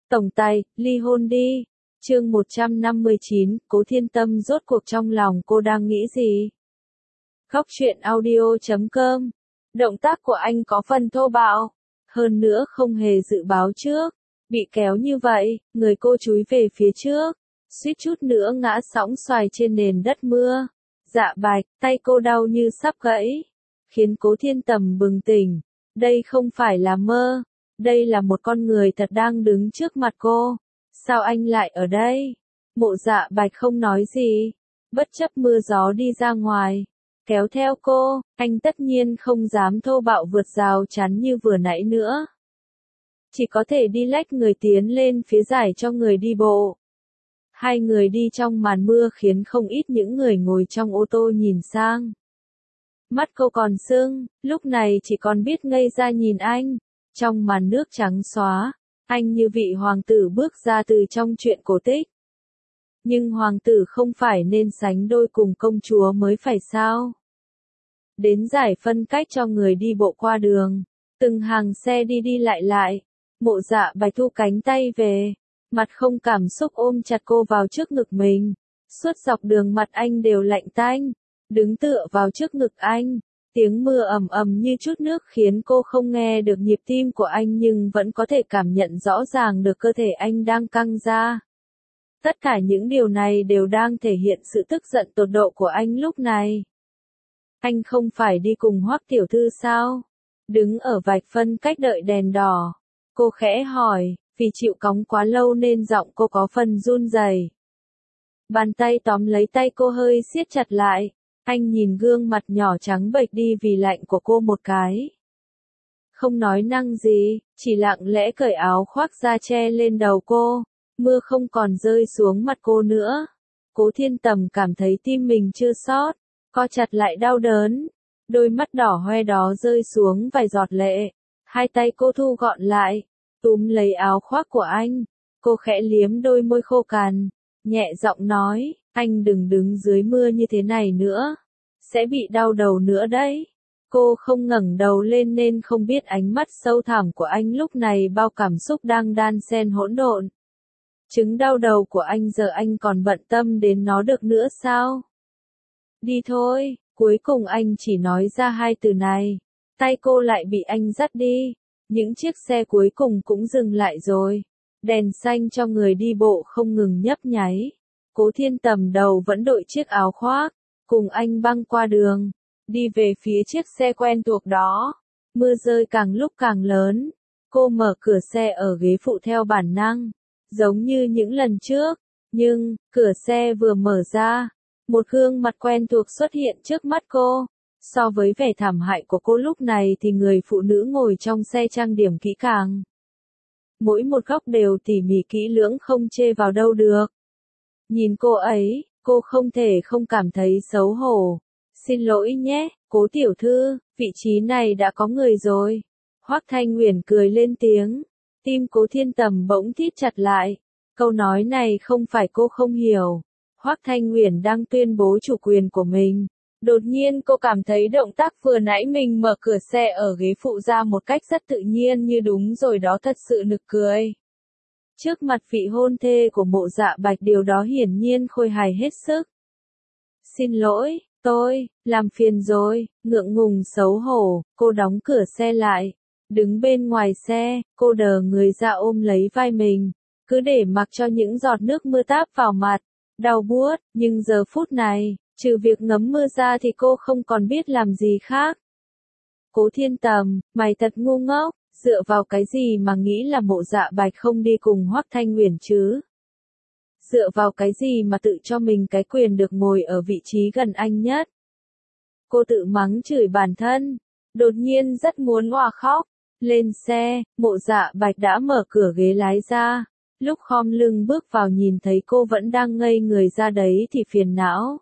Tổng tài, ly hôn đi. Chương 159, Cố Thiên Tâm rốt cuộc trong lòng cô đang nghĩ gì? Góc truyện audio.com. Động tác của anh có phần thô bạo, hơn nữa không hề dự báo trước, bị kéo như vậy, người cô chúi về phía trước, suýt chút nữa ngã sóng xoài trên nền đất mưa. Dạ Bạch, tay cô đau như sắp gãy, khiến Cố Thiên Tầm bừng tỉnh. Đây không phải là mơ, đây là một con người thật đang đứng trước mặt cô. Sao anh lại ở đây? Mộ Dạ Bạch không nói gì, bất chấp mưa gió đi ra ngoài, kéo theo cô. Anh tất nhiên không dám thô bạo vượt rào chắn như vừa nãy nữa, chỉ có thể đi lách người tiến lên phía giải cho người đi bộ. Hai người đi trong màn mưa khiến không ít những người ngồi trong ô tô nhìn sang. Mắt cô còn sưng, lúc này chỉ còn biết ngây ra nhìn anh. Trong màn nước trắng xóa, anh như vị hoàng tử bước ra từ trong truyện cổ tích. Nhưng hoàng tử không phải nên sánh đôi cùng công chúa mới phải sao? Đến giải phân cách cho người đi bộ qua đường, từng hàng xe đi đi lại lại. Mộ Dạ Bạch thu cánh tay về, mặt không cảm xúc ôm chặt cô vào trước ngực mình. Suốt dọc đường mặt anh đều lạnh tanh, đứng tựa vào trước ngực anh. Tiếng mưa ầm ầm như chút nước khiến cô không nghe được nhịp tim của anh nhưng vẫn có thể cảm nhận rõ ràng được cơ thể anh đang căng ra. Tất cả những điều này đều đang thể hiện sự tức giận tột độ của anh lúc này. Anh không phải đi cùng Hoắc tiểu thư sao? Đứng ở vạch phân cách đợi đèn đỏ, cô khẽ hỏi, vì chịu cóng quá lâu nên giọng cô có phần run rẩy. Bàn tay tóm lấy tay cô hơi siết chặt lại. Anh nhìn gương mặt nhỏ trắng bệch đi vì lạnh của cô một cái. Không nói năng gì, chỉ lặng lẽ cởi áo khoác ra che lên đầu cô. Mưa không còn rơi xuống mặt cô nữa. Cố Thiên Tầm cảm thấy tim mình chưa sót, co chặt lại đau đớn. Đôi mắt đỏ hoe đó rơi xuống vài giọt lệ. Hai tay cô thu gọn lại, túm lấy áo khoác của anh. Cô khẽ liếm đôi môi khô cằn, nhẹ giọng nói, anh đừng đứng dưới mưa như thế này nữa, sẽ bị đau đầu nữa đấy. Cô không ngẩng đầu lên nên không biết ánh mắt sâu thẳm của anh lúc này bao cảm xúc đang đan xen hỗn độn. Chứng đau đầu của anh giờ anh còn bận tâm đến nó được nữa sao? Đi thôi, cuối cùng anh chỉ nói ra hai từ này. Tay cô lại bị anh dắt đi. Những chiếc xe cuối cùng cũng dừng lại rồi. Đèn xanh cho người đi bộ không ngừng nhấp nháy. Cố Thiên Tầm đầu vẫn đội chiếc áo khoác, cùng anh băng qua đường, đi về phía chiếc xe quen thuộc đó. Mưa rơi càng lúc càng lớn, cô mở cửa xe ở ghế phụ theo bản năng, giống như những lần trước, nhưng, cửa xe vừa mở ra, một gương mặt quen thuộc xuất hiện trước mắt cô. So với vẻ thảm hại của cô lúc này thì người phụ nữ ngồi trong xe trang điểm kỹ càng. Mỗi một góc đều tỉ mỉ kỹ lưỡng không chê vào đâu được. Nhìn cô ấy, cô không thể không cảm thấy xấu hổ. Xin lỗi nhé, Cố tiểu thư, vị trí này đã có người rồi. Hoắc Thanh Uyển cười lên tiếng. Tim Cố Thiên Tầm bỗng thít chặt lại. Câu nói này không phải cô không hiểu. Hoắc Thanh Uyển đang tuyên bố chủ quyền của mình. Đột nhiên cô cảm thấy động tác vừa nãy mình mở cửa xe ở ghế phụ ra một cách rất tự nhiên như đúng rồi đó thật sự nực cười. Trước mặt vị hôn thê của Mộ Dạ Bạch điều đó hiển nhiên khôi hài hết sức. Xin lỗi, tôi, làm phiền rồi, ngượng ngùng xấu hổ, cô đóng cửa xe lại. Đứng bên ngoài xe, cô đờ người ra ôm lấy vai mình, cứ để mặc cho những giọt nước mưa táp vào mặt, đau buốt, nhưng giờ phút này, trừ việc ngấm mưa ra thì cô không còn biết làm gì khác. Cố Thiên Tầm, mày thật ngu ngốc, dựa vào cái gì mà nghĩ là Mộ Dạ Bạch không đi cùng Hoắc Thanh Uyển chứ? Dựa vào cái gì mà tự cho mình cái quyền được ngồi ở vị trí gần anh nhất? Cô tự mắng chửi bản thân, đột nhiên rất muốn òa khóc. Lên xe, Mộ Dạ Bạch đã mở cửa ghế lái ra. Lúc khom lưng bước vào nhìn thấy cô vẫn đang ngây người ra đấy thì phiền não.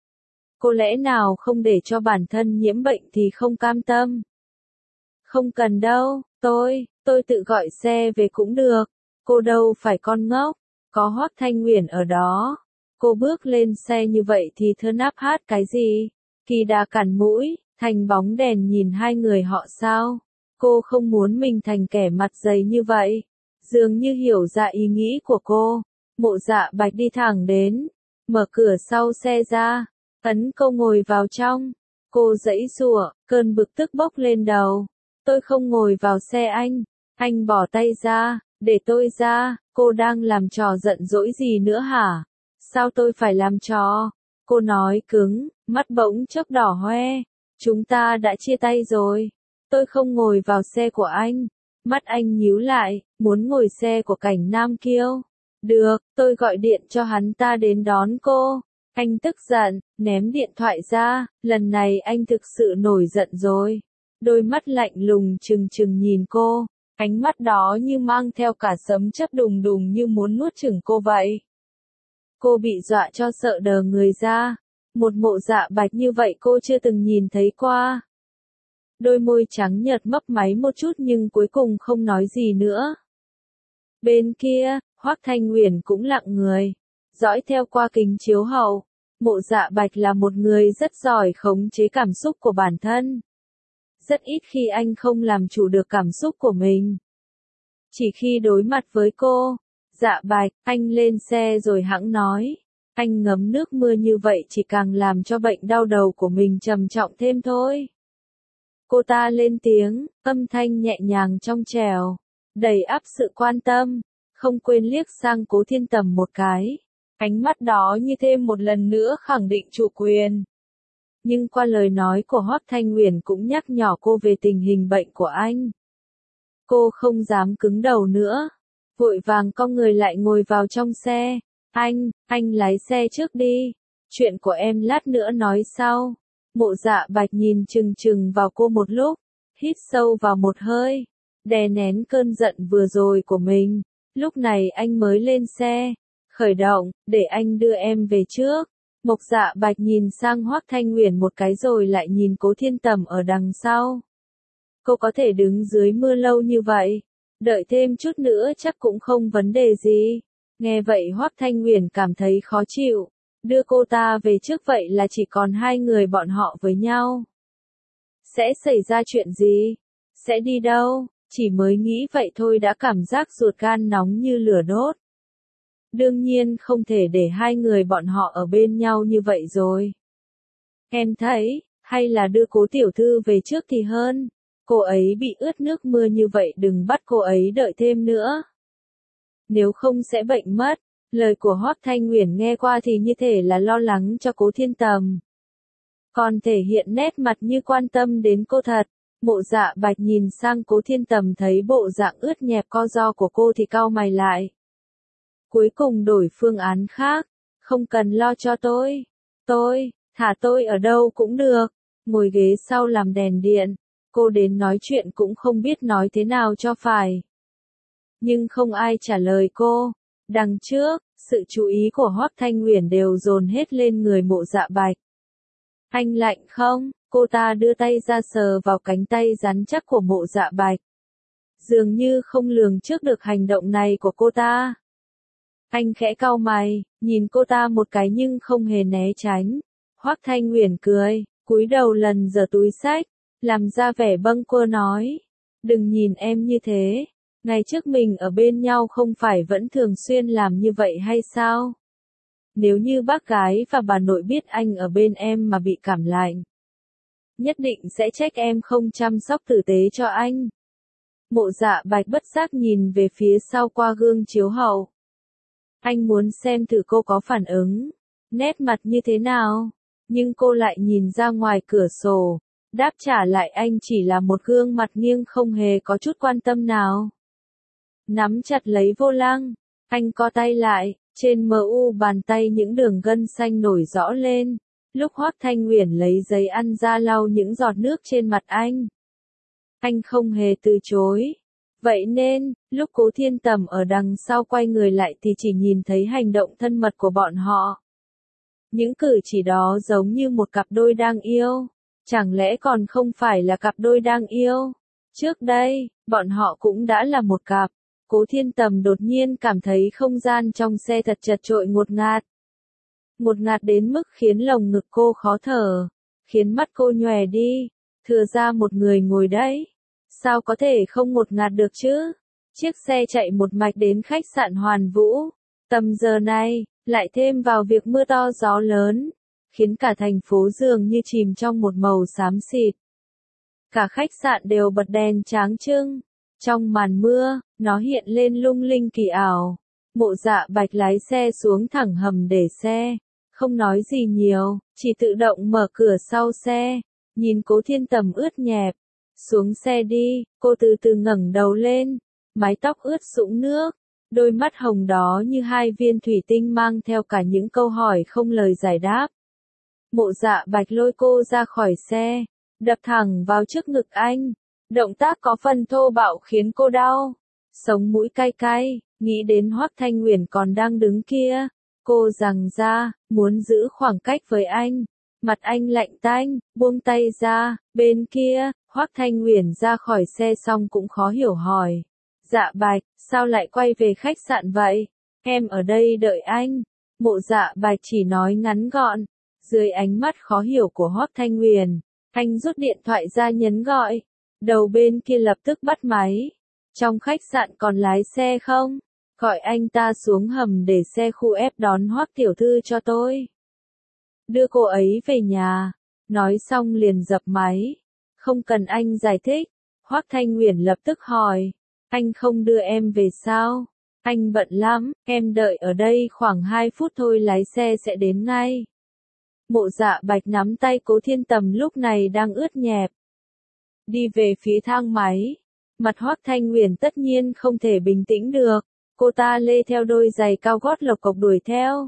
Cô lẽ nào không để cho bản thân nhiễm bệnh thì không cam tâm? Không cần đâu, tôi tự gọi xe về cũng được. Cô đâu phải con ngốc, có Hoắc Thanh Uyển ở đó. Cô bước lên xe như vậy thì thơ náp hát cái gì? Kỳ đà cản mũi, thành bóng đèn nhìn hai người họ sao? Cô không muốn mình thành kẻ mặt dày như vậy. Dường như hiểu ra ý nghĩ của cô, Mộ Dạ Bạch đi thẳng đến, mở cửa sau xe ra, ấn cô ngồi vào trong. Cô giãy giụa, cơn bực tức bốc lên đầu. Tôi không ngồi vào xe anh bỏ tay ra, để tôi ra, cô đang làm trò giận dỗi gì nữa hả? Sao tôi phải làm trò? Cô nói cứng, mắt bỗng chốc đỏ hoe. Chúng ta đã chia tay rồi. Tôi không ngồi vào xe của anh. Mắt anh nhíu lại, muốn ngồi xe của Cảnh Nam Kiêu. Được, tôi gọi điện cho hắn ta đến đón cô. Anh tức giận, ném điện thoại ra, lần này anh thực sự nổi giận rồi. Đôi mắt lạnh lùng trừng trừng nhìn cô, ánh mắt đó như mang theo cả sấm chớp đùng đùng như muốn nuốt chửng cô vậy. Cô bị dọa cho sợ đờ người ra. Một Mộ Dạ Bạch như vậy cô chưa từng nhìn thấy qua. Đôi môi trắng nhợt mấp máy một chút nhưng cuối cùng không nói gì nữa. Bên kia, Hoắc Thanh Uyển cũng lặng người, dõi theo qua kính chiếu hậu. Mộ Dạ Bạch là một người rất giỏi khống chế cảm xúc của bản thân. Rất ít khi anh không làm chủ được cảm xúc của mình. Chỉ khi đối mặt với cô, Dạ Bạch, anh lên xe rồi hẵng nói. Anh ngấm nước mưa như vậy chỉ càng làm cho bệnh đau đầu của mình trầm trọng thêm thôi. Cô ta lên tiếng, âm thanh nhẹ nhàng trong trẻo, đầy ắp sự quan tâm, không quên liếc sang Cố Thiên Tầm một cái. Ánh mắt đó như thêm một lần nữa khẳng định chủ quyền. Nhưng qua lời nói của Hoắc Thanh Uyển cũng nhắc nhở cô về tình hình bệnh của anh. Cô không dám cứng đầu nữa, vội vàng cong người lại ngồi vào trong xe. Anh lái xe trước đi, chuyện của em lát nữa nói sau. Mộ Dạ Bạch nhìn chừng chừng vào cô một lúc, hít sâu vào một hơi, đè nén cơn giận vừa rồi của mình. Lúc này anh mới lên xe, khởi động, để anh đưa em về trước. Mộc Dạ Bạch nhìn sang Hoắc Thanh Uyển một cái rồi lại nhìn Cố Thiên Tầm ở đằng sau. Cô có thể đứng dưới mưa lâu như vậy, đợi thêm chút nữa chắc cũng không vấn đề gì. Nghe vậy Hoắc Thanh Uyển cảm thấy khó chịu, đưa cô ta về trước vậy là chỉ còn hai người bọn họ với nhau. Sẽ xảy ra chuyện gì? Sẽ đi đâu? Chỉ mới nghĩ vậy thôi đã cảm giác ruột gan nóng như lửa đốt. Đương nhiên không thể để hai người bọn họ ở bên nhau như vậy rồi. Em thấy, hay là đưa Cố tiểu thư về trước thì hơn. Cô ấy bị ướt nước mưa như vậy đừng bắt cô ấy đợi thêm nữa. Nếu không sẽ bệnh mất. Lời của Hoắc Thanh Uyển nghe qua thì như thể là lo lắng cho Cố Thiên Tầm. Còn thể hiện nét mặt như quan tâm đến cô thật. Mộ Dạ Bạch nhìn sang Cố Thiên Tầm thấy bộ dạng ướt nhẹp co ro của cô thì cau mày lại. Cuối cùng đổi phương án khác. Không cần lo cho tôi. Thả tôi ở đâu cũng được. Ngồi ghế sau làm đèn điện. Cô đến nói chuyện cũng không biết nói thế nào cho phải. Nhưng không ai trả lời cô. Đằng trước, sự chú ý của Hoắc Thanh Uyển đều dồn hết lên người Mộ Dạ Bạch. Anh lạnh không? Cô ta đưa tay ra sờ vào cánh tay rắn chắc của Mộ Dạ Bạch. Dường như không lường trước được hành động này của cô ta. Anh khẽ cau mày, nhìn cô ta một cái nhưng không hề né tránh. Hoắc Thanh Uyển cười, cúi đầu lần giở túi xách, làm ra vẻ bâng quơ nói. Đừng nhìn em như thế. Ngày trước mình ở bên nhau không phải vẫn thường xuyên làm như vậy hay sao? Nếu như bác gái và bà nội biết anh ở bên em mà bị cảm lạnh, nhất định sẽ trách em không chăm sóc tử tế cho anh. Mộ Dạ Bạch bất giác nhìn về phía sau qua gương chiếu hậu. Anh muốn xem thử cô có phản ứng, nét mặt như thế nào, nhưng cô lại nhìn ra ngoài cửa sổ, đáp trả lại anh chỉ là một gương mặt nghiêng không hề có chút quan tâm nào. Nắm chặt lấy vô lăng, anh co tay lại, trên mu bàn tay những đường gân xanh nổi rõ lên, lúc Hoắc Thanh Uyển lấy giấy ăn ra lau những giọt nước trên mặt anh. Anh không hề từ chối. Vậy nên, lúc Cố Thiên Tầm ở đằng sau quay người lại thì chỉ nhìn thấy hành động thân mật của bọn họ. Những cử chỉ đó giống như một cặp đôi đang yêu. Chẳng lẽ còn không phải là cặp đôi đang yêu? Trước đây, bọn họ cũng đã là một cặp. Cố Thiên Tầm đột nhiên cảm thấy không gian trong xe thật chật chội ngột ngạt. Ngột ngạt đến mức khiến lồng ngực cô khó thở, khiến mắt cô nhòe đi, thừa ra một người ngồi đấy. Sao có thể không ngột ngạt được chứ? Chiếc xe chạy một mạch đến khách sạn Hoàn Vũ. Tầm giờ này, lại thêm vào việc mưa to gió lớn, khiến cả thành phố dường như chìm trong một màu xám xịt. Cả khách sạn đều bật đèn tráng trưng. Trong màn mưa, nó hiện lên lung linh kỳ ảo. Mộ Dạ Bạch lái xe xuống thẳng hầm để xe. Không nói gì nhiều, chỉ tự động mở cửa sau xe. Nhìn Cố Thiên Tầm ướt nhẹp. Xuống xe đi, cô từ từ ngẩng đầu lên. Mái tóc ướt sũng nước. Đôi mắt hồng đó như hai viên thủy tinh mang theo cả những câu hỏi không lời giải đáp. Mộ Dạ Bạch lôi cô ra khỏi xe, đập thẳng vào trước ngực anh. Động tác có phần thô bạo khiến cô đau. Sống mũi cay cay, nghĩ đến Hoắc Thanh Uyển còn đang đứng kia. Cô giằng ra, muốn giữ khoảng cách với anh. Mặt anh lạnh tanh, buông tay ra, bên kia, Hoắc Thanh Uyển ra khỏi xe xong cũng khó hiểu hỏi. Dạ Bạch, sao lại quay về khách sạn vậy? Em ở đây đợi anh. Mộ Dạ Bạch chỉ nói ngắn gọn. Dưới ánh mắt khó hiểu của Hoắc Thanh Uyển, anh rút điện thoại ra nhấn gọi. Đầu bên kia lập tức bắt máy. Trong khách sạn còn lái xe không? Gọi anh ta xuống hầm để xe khu ép đón Hoắc tiểu thư cho tôi. Đưa cô ấy về nhà. Nói xong liền dập máy. Không cần anh giải thích. Hoắc Thanh Uyển lập tức hỏi. Anh không đưa em về sao? Anh bận lắm, em đợi ở đây khoảng 2 phút thôi lái xe sẽ đến ngay. Mộ Dạ Bạch nắm tay Cố Thiên Tầm lúc này đang ướt nhẹp. Đi về phía thang máy. Mặt Hoắc Thanh Uyển tất nhiên không thể bình tĩnh được. Cô ta lê theo đôi giày cao gót lộc cộc đuổi theo.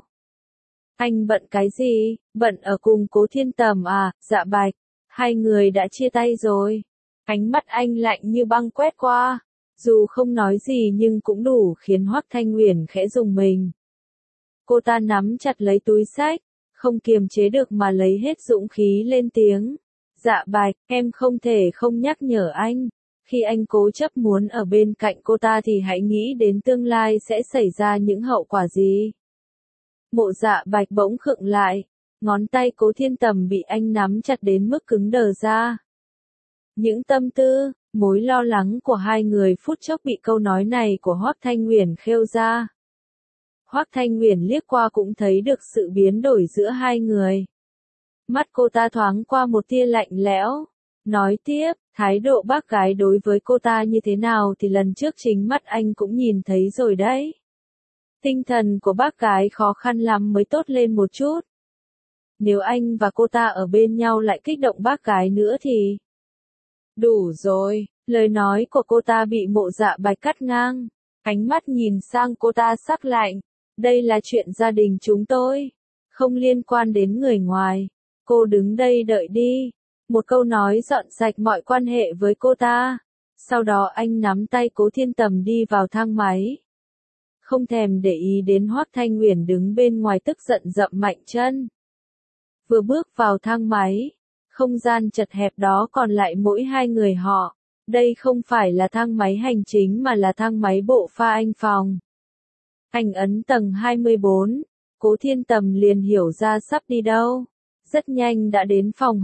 Anh bận cái gì? Bận ở cùng Cố Thiên Tầm à? Dạ Bạch. Hai người đã chia tay rồi. Ánh mắt anh lạnh như băng quét qua. Dù không nói gì nhưng cũng đủ khiến Hoắc Thanh Uyển khẽ rùng mình. Cô ta nắm chặt lấy túi xách, không kiềm chế được mà lấy hết dũng khí lên tiếng. Dạ Bạch, em không thể không nhắc nhở anh. Khi anh cố chấp muốn ở bên cạnh cô ta thì hãy nghĩ đến tương lai sẽ xảy ra những hậu quả gì. Mộ Dạ Bạch bỗng khựng lại, ngón tay Cố Thiên Tầm bị anh nắm chặt đến mức cứng đờ ra. Những tâm tư, mối lo lắng của hai người phút chốc bị câu nói này của Hoắc Thanh Uyển khêu ra. Hoắc Thanh Uyển liếc qua cũng thấy được sự biến đổi giữa hai người. Mắt cô ta thoáng qua một tia lạnh lẽo. Nói tiếp, thái độ bác gái đối với cô ta như thế nào thì lần trước chính mắt anh cũng nhìn thấy rồi đấy. Tinh thần của bác gái khó khăn lắm mới tốt lên một chút. Nếu anh và cô ta ở bên nhau lại kích động bác gái nữa thì... Đủ rồi, lời nói của cô ta bị Mộ Dạ Bạch cắt ngang. Ánh mắt nhìn sang cô ta sắc lạnh. Đây là chuyện gia đình chúng tôi. Không liên quan đến người ngoài. Cô đứng đây đợi đi. Một câu nói dọn sạch mọi quan hệ với cô ta. Sau đó anh nắm tay Cố Thiên Tầm đi vào thang máy. Không thèm để ý đến Hoắc Thanh Uyển đứng bên ngoài tức giận dậm mạnh chân. Vừa bước vào thang máy. Không gian chật hẹp đó còn lại mỗi hai người họ. Đây không phải là thang máy hành chính mà là thang máy bộ pha anh phòng. Anh ấn tầng 24. Cố Thiên Tầm liền hiểu ra sắp đi đâu. Rất nhanh đã đến phòng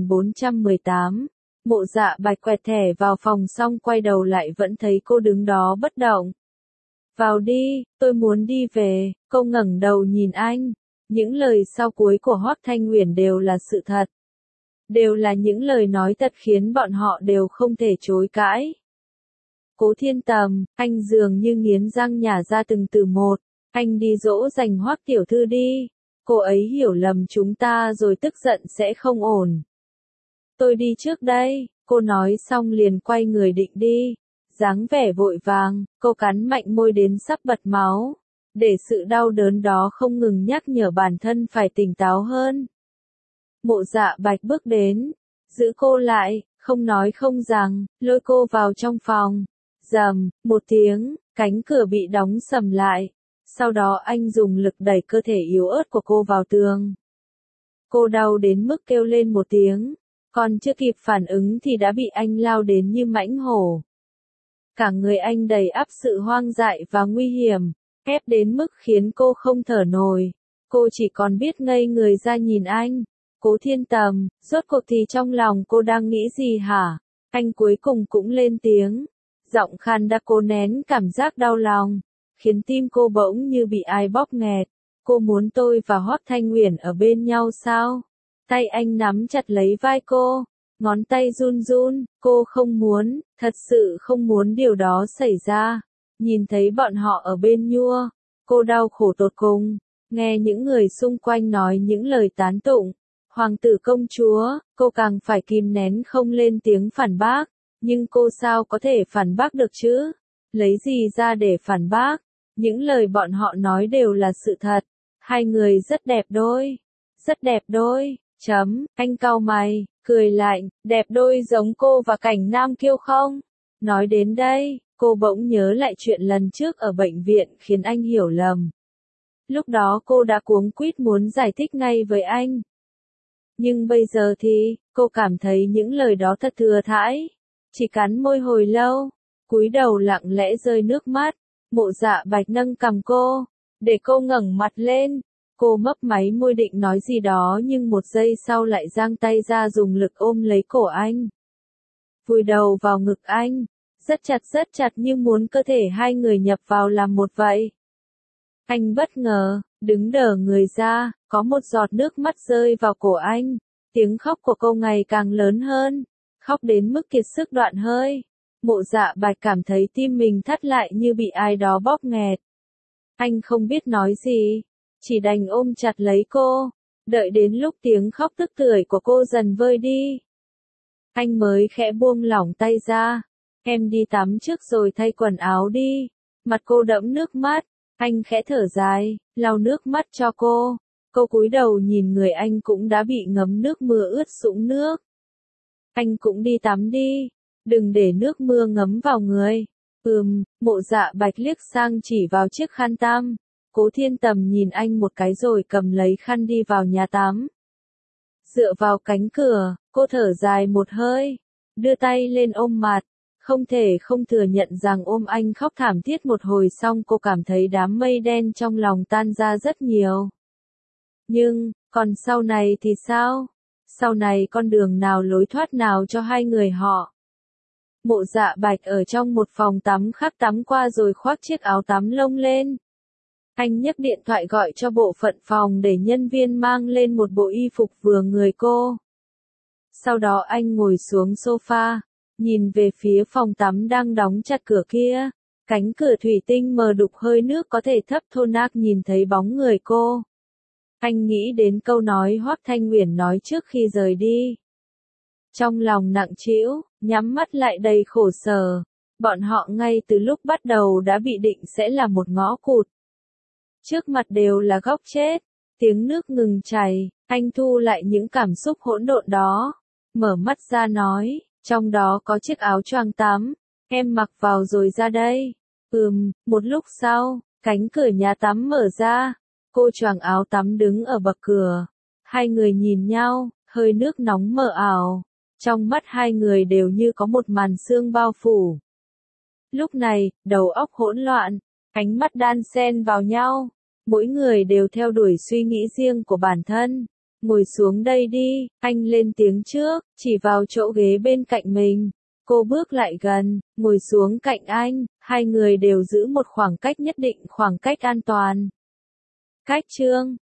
2418. Mộ Dạ Bạch quẹt thẻ vào phòng xong quay đầu lại vẫn thấy cô đứng đó bất động. Vào đi, tôi muốn đi về. Cô ngẩng đầu nhìn anh. Những lời sau cuối của Hoắc Thanh Uyển đều là sự thật. Đều là những lời nói thật khiến bọn họ đều không thể chối cãi. Cố Thiên Tầm, anh dường như nghiến răng nhả ra từng từ một. Anh đi dỗ dành Hoắc tiểu thư đi. Cô ấy hiểu lầm chúng ta rồi tức giận sẽ không ổn. Tôi đi trước đây, cô nói xong liền quay người định đi. Dáng vẻ vội vàng, cô cắn mạnh môi đến sắp bật máu. Để sự đau đớn đó không ngừng nhắc nhở bản thân phải tỉnh táo hơn. Mộ Dạ Bạch bước đến, giữ cô lại, không nói không rằng, lôi cô vào trong phòng. Rầm, một tiếng, cánh cửa bị đóng sầm lại. Sau đó anh dùng lực đẩy cơ thể yếu ớt của cô vào tường. Cô đau đến mức kêu lên một tiếng, còn chưa kịp phản ứng thì đã bị anh lao đến như mãnh hổ. Cả người anh đầy ắp sự hoang dại và nguy hiểm, ép đến mức khiến cô không thở nổi. Cô chỉ còn biết ngây người ra nhìn anh. Cố Thiên Tầm, rốt cuộc thì trong lòng cô đang nghĩ gì hả? Anh cuối cùng cũng lên tiếng. Giọng khan đã cố nén cảm giác đau lòng, khiến tim cô bỗng như bị ai bóp nghẹt. Cô muốn tôi và Hoắc Thanh Uyển ở bên nhau sao? Tay anh nắm chặt lấy vai cô, ngón tay run run, cô không muốn, thật sự không muốn điều đó xảy ra. Nhìn thấy bọn họ ở bên nhua, cô đau khổ tột cùng, nghe những người xung quanh nói những lời tán tụng. Hoàng tử công chúa, cô càng phải kìm nén không lên tiếng phản bác, nhưng cô sao có thể phản bác được chứ? Lấy gì ra để phản bác? Những lời bọn họ nói đều là sự thật. Hai người rất đẹp đôi. Rất đẹp đôi. Anh cau mày, cười lạnh, đẹp đôi giống cô và Cảnh Nam Kiêu không? Nói đến đây, cô bỗng nhớ lại chuyện lần trước ở bệnh viện khiến anh hiểu lầm. Lúc đó cô đã cuống quýt muốn giải thích ngay với anh. Nhưng bây giờ thì, cô cảm thấy những lời đó thật thừa thãi. Chỉ cắn môi hồi lâu, cúi đầu lặng lẽ rơi nước mắt. Mộ Dạ Bạch nâng cằm cô, để cô ngẩng mặt lên. Cô mấp máy môi định nói gì đó nhưng một giây sau lại giang tay ra dùng lực ôm lấy cổ anh. Vùi đầu vào ngực anh, rất chặt như muốn cơ thể hai người nhập vào làm một vậy. Anh bất ngờ, đứng đờ người ra, có một giọt nước mắt rơi vào cổ anh. Tiếng khóc của cô ngày càng lớn hơn, khóc đến mức kiệt sức đoạn hơi. Mộ Dạ Bạch cảm thấy tim mình thắt lại như bị ai đó bóp nghẹt. Anh không biết nói gì, chỉ đành ôm chặt lấy cô, đợi đến lúc tiếng khóc tức tưởi của cô dần vơi đi. Anh mới khẽ buông lỏng tay ra, em đi tắm trước rồi thay quần áo đi. Mặt cô đẫm nước mắt, anh khẽ thở dài, lau nước mắt cho cô. Cô cúi đầu nhìn người anh cũng đã bị ngấm nước mưa ướt sũng nước. Anh cũng đi tắm đi, đừng để nước mưa ngấm vào người. Mộ Dạ Bạch liếc sang chỉ vào chiếc khăn tắm. Cố Thiên Tầm nhìn anh một cái rồi cầm lấy khăn đi vào nhà tắm. Dựa vào cánh cửa, cô thở dài một hơi, đưa tay lên ôm mặt. Không thể không thừa nhận rằng ôm anh khóc thảm thiết một hồi xong cô cảm thấy đám mây đen trong lòng tan ra rất nhiều. Nhưng, còn sau này thì sao? Sau này con đường nào lối thoát nào cho hai người họ? Mộ Dạ Bạch ở trong một phòng tắm khác tắm qua rồi khoác chiếc áo tắm lông lên. Anh nhấc điện thoại gọi cho bộ phận phòng để nhân viên mang lên một bộ y phục vừa người cô. Sau đó anh ngồi xuống sofa, nhìn về phía phòng tắm đang đóng chặt cửa kia. Cánh cửa thủy tinh mờ đục hơi nước có thể thấp thôn ác nhìn thấy bóng người cô. Anh nghĩ đến câu nói Hoắc Thanh Uyển nói trước khi rời đi. Trong lòng nặng trĩu, nhắm mắt lại đầy khổ sở. Bọn họ ngay từ lúc bắt đầu đã bị định sẽ là một ngõ cụt. Trước mặt đều là góc chết, tiếng nước ngừng chảy, anh thu lại những cảm xúc hỗn độn đó. Mở mắt ra nói, trong đó có chiếc áo choàng tắm, em mặc vào rồi ra đây. Một lúc sau, cánh cửa nhà tắm mở ra, cô choàng áo tắm đứng ở bậc cửa. Hai người nhìn nhau, hơi nước nóng mờ ảo. Trong mắt hai người đều như có một màn sương bao phủ. Lúc này, đầu óc hỗn loạn, ánh mắt đan xen vào nhau. Mỗi người đều theo đuổi suy nghĩ riêng của bản thân. Ngồi xuống đây đi, anh lên tiếng trước, chỉ vào chỗ ghế bên cạnh mình. Cô bước lại gần, ngồi xuống cạnh anh, hai người đều giữ một khoảng cách nhất định, khoảng cách an toàn. Cách chương